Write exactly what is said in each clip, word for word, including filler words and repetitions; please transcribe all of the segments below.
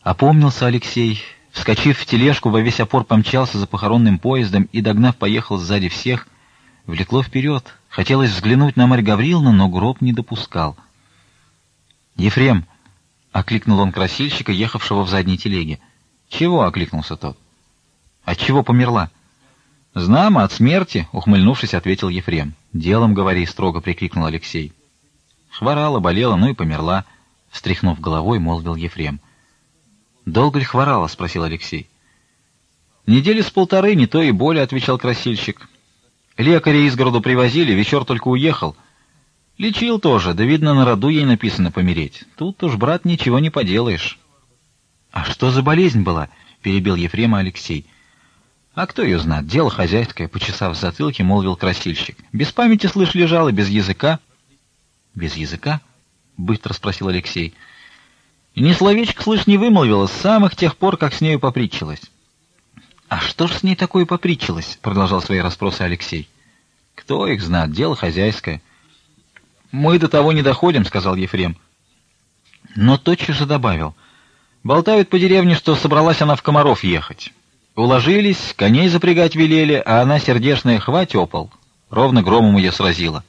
Опомнился Алексей, вскочив в тележку, во весь опор помчался за похоронным поездом и, догнав, поехал сзади всех, влекло вперед. Хотелось взглянуть на Марь Гавриловну, но гроб не допускал. «Ефрем!» — окликнул он красильщика, ехавшего в задней телеге. «Чего?» — окликнулся тот. «Отчего померла?» «Знамо, от смерти», — ухмыльнувшись, ответил Ефрем. «Делом говори», — строго прикрикнул Алексей. «Хворала, болела, ну и померла», — встряхнув головой, молвил Ефрем. «Долго ли хворала?» — спросил Алексей. «Недели с полторы, не то и более», — отвечал красильщик. «Лекаря из города привозили, вечер только уехал. Лечил тоже, да, видно, на роду ей написано помереть. Тут уж, брат, ничего не поделаешь». «А что за болезнь была?» — перебил Ефрема Алексей. «А кто ее знает? Дело хозяйское», — почесав в затылке, молвил красильщик. «Без памяти, слышь, лежала, без языка». «Без языка?» — быстро спросил Алексей. «И ни словечко, слышь, не вымолвила с самых тех пор, как с нею попритчилась». «А что ж с ней такое попритчилось?» — продолжал свои расспросы Алексей. «Кто их знает? Дело хозяйское». «Мы до того не доходим», — сказал Ефрем. Но тотчас же добавил. «Болтают по деревне, что собралась она в Комаров ехать. Уложились, коней запрягать велели, а она, сердечная, хвать опол. Ровно громом ее сразила».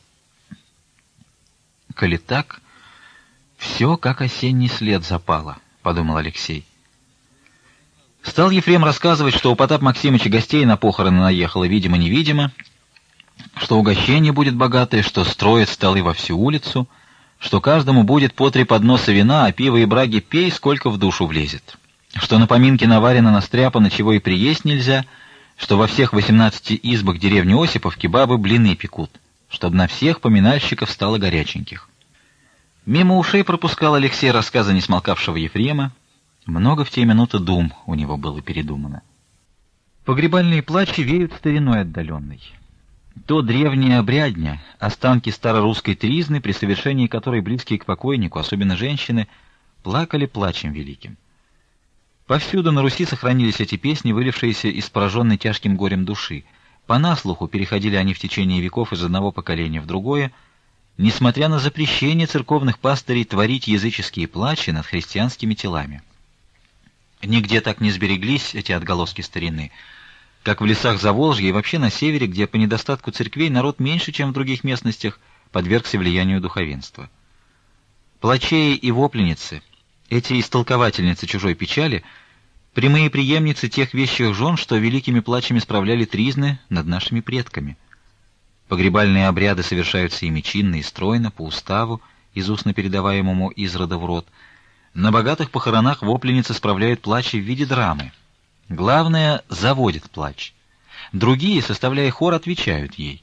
«Коли так, все как осенний след запало», — подумал Алексей. Стал Ефрем рассказывать, что у Потапа Максимыча гостей на похороны наехало видимо-невидимо, что угощение будет богатое, что строят столы во всю улицу, что каждому будет по три подноса вина, а пива и браги пей, сколько в душу влезет, что на поминке наварено, настряпано, чего и приесть нельзя, что во всех восемнадцати избах деревни Осиповки бабы блины пекут, чтобы на всех поминальщиков стало горяченьких. Мимо ушей пропускал Алексей рассказы несмолкавшего Ефрема. Много в те минуты дум у него было передумано. Погребальные плачи веют стариной отдаленной. То древняя обрядня, останки старорусской тризны, при совершении которой близкие к покойнику, особенно женщины, плакали плачем великим. Повсюду на Руси сохранились эти песни, вылившиеся из пораженной тяжким горем души. По наслуху переходили они в течение веков из одного поколения в другое, несмотря на запрещение церковных пастырей творить языческие плачи над христианскими телами. Нигде так не сбереглись эти отголоски старины, как в лесах Заволжья и вообще на севере, где по недостатку церквей народ меньше, чем в других местностях, подвергся влиянию духовенства. Плачеи и вопленицы, эти истолковательницы чужой печали, прямые преемницы тех вещих жен, что великими плачами справляли тризны над нашими предками. Погребальные обряды совершаются ими чинно и стройно, по уставу, из устно передаваемому из рода в род. На богатых похоронах вопленицы справляют плачи в виде драмы. Главное — заводит плач. Другие, составляя хор, отвечают ей.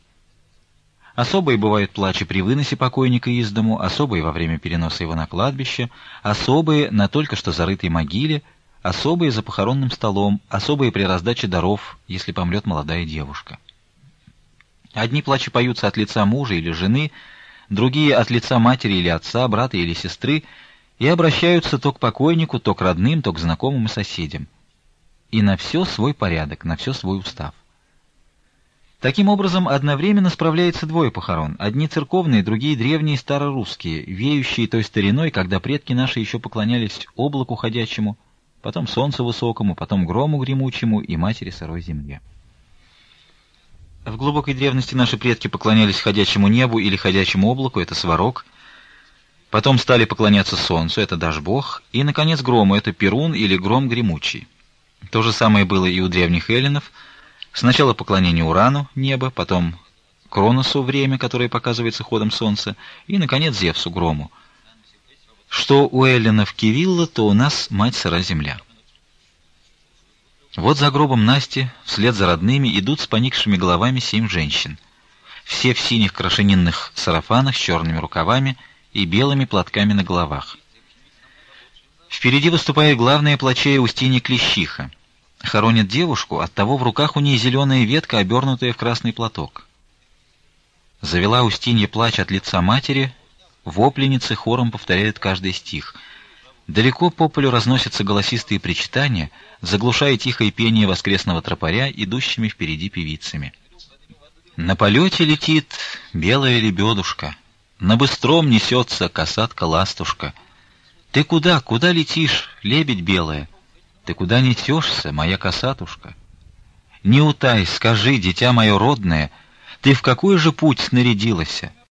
Особые бывают плачи при выносе покойника из дому, особые во время переноса его на кладбище, особые на только что зарытой могиле, особые за похоронным столом, особые при раздаче даров, если помрет молодая девушка. Одни плачи поются от лица мужа или жены, другие — от лица матери или отца, брата или сестры, и обращаются то к покойнику, то к родным, то к знакомым и соседям. И на все свой порядок, на все свой устав. Таким образом, одновременно справляется двое похорон. Одни церковные, другие древние старорусские, веющие той стариной, когда предки наши еще поклонялись облаку ходячему, потом солнцу высокому, потом грому гремучему и матери сырой земле. В глубокой древности наши предки поклонялись ходячему небу или ходячему облаку, это сварог. Потом стали поклоняться солнцу, это Дажбог, и, наконец, грому, это Перун или гром гремучий. То же самое было и у древних эллинов. Сначала поклонение Урану, небо, потом Кроносу, время, которое показывается ходом солнца, и, наконец, Зевсу, грому. Что у эллинов Кивилла, то у нас мать сыра земля. Вот за гробом Насти, вслед за родными, идут с поникшими головами семь женщин. Все в синих крашенинных сарафанах с черными рукавами и белыми платками на головах. Впереди выступает главная плачея Устинья Клещиха. Хоронит девушку, оттого в руках у ней зеленая ветка, обернутая в красный платок. Завела Устинья плач от лица матери, вопленицы хором повторяют каждый стих. Далеко по полю разносятся голосистые причитания, заглушая тихое пение воскресного тропаря, идущими впереди певицами. На полете летит белая лебедушка, на быстром несется косатка-ластушка. Ты куда, куда летишь, лебедь белая? Ты куда несешься, моя косатушка? Не утай, скажи, дитя мое родное, ты в какой же путь снарядилася?